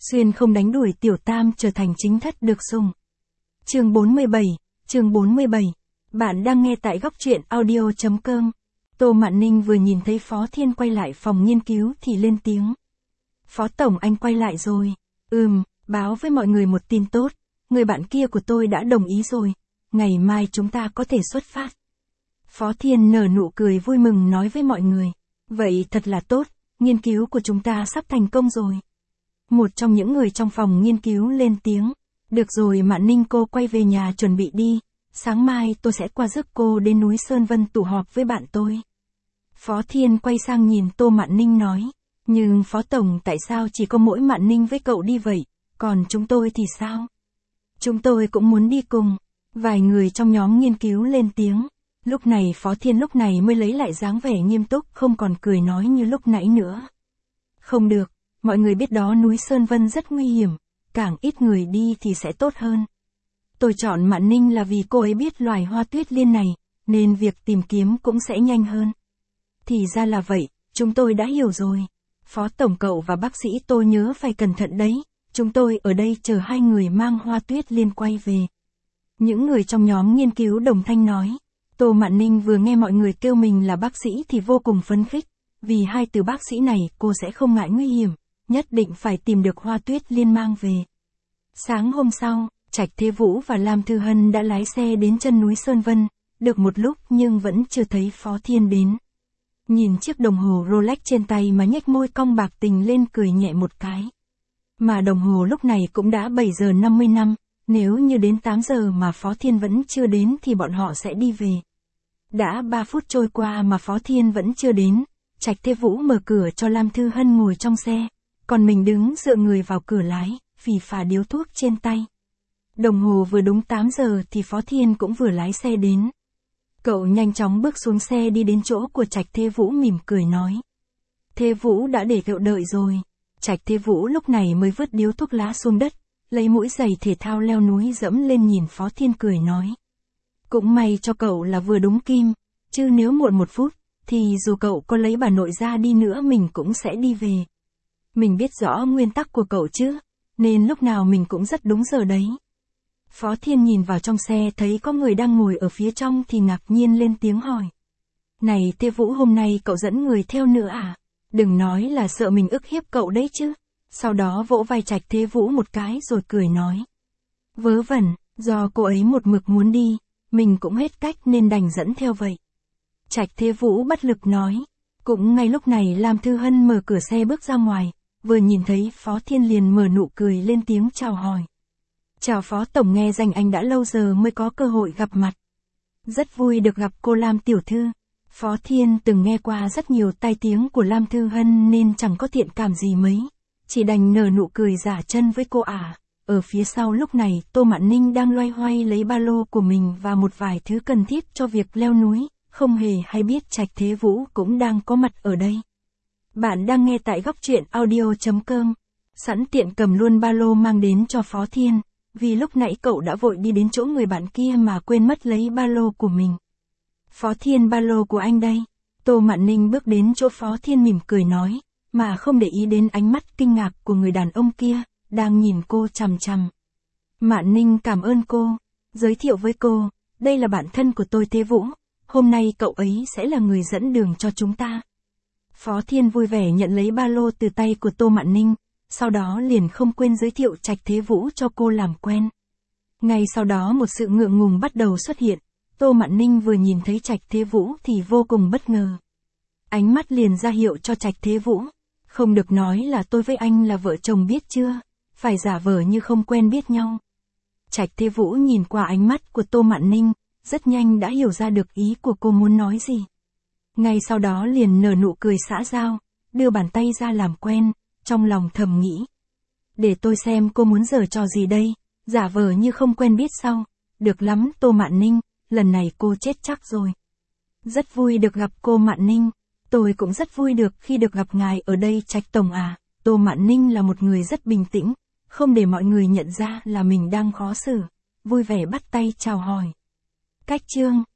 Xuyên không đánh đuổi tiểu tam trở thành chính thất được sủng. Chương 47. Bạn đang nghe tại góc truyện audio.com. Tô Mạn Ninh vừa nhìn thấy Phó Thiên quay lại phòng nghiên cứu thì lên tiếng. Phó Tổng, anh quay lại rồi. Báo với mọi người một tin tốt. Người bạn kia của tôi đã đồng ý rồi. Ngày mai chúng ta có thể xuất phát. Phó Thiên nở nụ cười vui mừng nói với mọi người. Vậy thật là tốt, nghiên cứu của chúng ta sắp thành công rồi. Một trong những người trong phòng nghiên cứu lên tiếng. Được rồi Mạn Ninh, cô quay về nhà chuẩn bị đi. Sáng mai tôi sẽ qua rước cô đến núi Sơn Vân tụ họp với bạn tôi. Phó Thiên quay sang nhìn Tô Mạn Ninh nói. Nhưng Phó Tổng, tại sao chỉ có mỗi Mạn Ninh với cậu đi vậy, còn chúng tôi thì sao? Chúng tôi cũng muốn đi cùng. Vài người trong nhóm nghiên cứu lên tiếng. Lúc này Phó Thiên lúc này mới lấy lại dáng vẻ nghiêm túc, không còn cười nói như lúc nãy nữa. Không được, mọi người biết đó, núi Sơn Vân rất nguy hiểm, càng ít người đi thì sẽ tốt hơn. Tôi chọn Mạn Ninh là vì cô ấy biết loài hoa tuyết liên này, nên việc tìm kiếm cũng sẽ nhanh hơn. Thì ra là vậy, chúng tôi đã hiểu rồi. Phó Tổng, cậu và bác sĩ tôi nhớ phải cẩn thận đấy, chúng tôi ở đây chờ hai người mang hoa tuyết liên quay về. Những người trong nhóm nghiên cứu đồng thanh nói. Tô Mạn Ninh vừa nghe mọi người kêu mình là bác sĩ thì vô cùng phấn khích, vì hai từ bác sĩ này cô sẽ không ngại nguy hiểm, nhất định phải tìm được hoa tuyết liên mang về. Sáng hôm sau, Trạch Thế Vũ và Lam Thư Hân đã lái xe đến chân núi Sơn Vân, được một lúc nhưng vẫn chưa thấy Phó Thiên đến. Nhìn chiếc đồng hồ Rolex trên tay mà nhếch môi cong bạc tình lên cười nhẹ một cái. Mà đồng hồ lúc này cũng đã 7 giờ 50 năm. Nếu như đến 8 giờ mà Phó Thiên vẫn chưa đến thì bọn họ sẽ đi về. Đã 3 phút trôi qua mà Phó Thiên vẫn chưa đến, Trạch Thế Vũ mở cửa cho Lam Thư Hân ngồi trong xe, còn mình đứng dựa người vào cửa lái, phì phà điếu thuốc trên tay. Đồng hồ vừa đúng 8 giờ thì Phó Thiên cũng vừa lái xe đến. Cậu nhanh chóng bước xuống xe đi đến chỗ của Trạch Thế Vũ mỉm cười nói. Thế Vũ đã để cậu đợi rồi. Trạch Thế Vũ lúc này mới vứt điếu thuốc lá xuống đất, lấy mũi giày thể thao leo núi dẫm lên nhìn Phó Thiên cười nói. Cũng may cho cậu là vừa đúng kim, chứ nếu muộn 1 phút, thì dù cậu có lấy bà nội ra đi nữa mình cũng sẽ đi về. Mình biết rõ nguyên tắc của cậu chứ, nên lúc nào mình cũng rất đúng giờ đấy. Phó Thiên nhìn vào trong xe thấy có người đang ngồi ở phía trong thì ngạc nhiên lên tiếng hỏi. Này Thế Vũ, hôm nay cậu dẫn người theo nữa à? Đừng nói là sợ mình ức hiếp cậu đấy chứ. Sau đó vỗ vai Trạch Thế Vũ một cái rồi cười nói. Vớ vẩn, do cô ấy một mực muốn đi, mình cũng hết cách nên đành dẫn theo vậy. Trạch Thế Vũ bất lực nói. Cũng ngay lúc này Lam Thư Hân mở cửa xe bước ra ngoài, vừa nhìn thấy Phó Thiên liền mở nụ cười lên tiếng chào hỏi. Chào Phó Tổng, nghe danh anh đã lâu giờ mới có cơ hội gặp mặt. Rất vui được gặp cô Lam tiểu thư. Phó Thiên từng nghe qua rất nhiều tai tiếng của Lam Thư Hân nên chẳng có thiện cảm gì mấy. Chỉ đành nở nụ cười giả chân với cô ả. Ở phía sau lúc này Tô Mạn Ninh đang loay hoay lấy ba lô của mình và một vài thứ cần thiết cho việc leo núi, không hề hay biết Trạch Thế Vũ cũng đang có mặt ở đây. Bạn đang nghe tại góc truyện audio.com. Sẵn tiện cầm luôn ba lô mang đến cho Phó Thiên, vì lúc nãy cậu đã vội đi đến chỗ người bạn kia mà quên mất lấy ba lô của mình. Phó Thiên, ba lô của anh đây. Tô Mạn Ninh bước đến chỗ Phó Thiên mỉm cười nói, mà không để ý đến ánh mắt kinh ngạc của người đàn ông kia, đang nhìn cô chằm chằm. Mạn Ninh cảm ơn cô. Giới thiệu với cô, đây là bạn thân của tôi Thế Vũ, hôm nay cậu ấy sẽ là người dẫn đường cho chúng ta. Phó Thiên vui vẻ nhận lấy ba lô từ tay của Tô Mạn Ninh, sau đó liền không quên giới thiệu Trạch Thế Vũ cho cô làm quen. Ngay sau đó một sự ngượng ngùng bắt đầu xuất hiện, Tô Mạn Ninh vừa nhìn thấy Trạch Thế Vũ thì vô cùng bất ngờ. Ánh mắt liền ra hiệu cho Trạch Thế Vũ. Không được nói là tôi với anh là vợ chồng biết chưa, phải giả vờ như không quen biết nhau. Trạch Thế Vũ nhìn qua ánh mắt của Tô Mạn Ninh, rất nhanh đã hiểu ra được ý của cô muốn nói gì. Ngay sau đó liền nở nụ cười xã giao, đưa bàn tay ra làm quen, trong lòng thầm nghĩ. Để tôi xem cô muốn giở trò gì đây, giả vờ như không quen biết sao. Được lắm Tô Mạn Ninh, lần này cô chết chắc rồi. Rất vui được gặp cô Mạn Ninh. Tôi cũng rất vui được khi được gặp ngài ở đây Trạch Tổng à. Tô Mạn Ninh là một người rất bình tĩnh, không để mọi người nhận ra là mình đang khó xử, vui vẻ bắt tay chào hỏi. Cách chương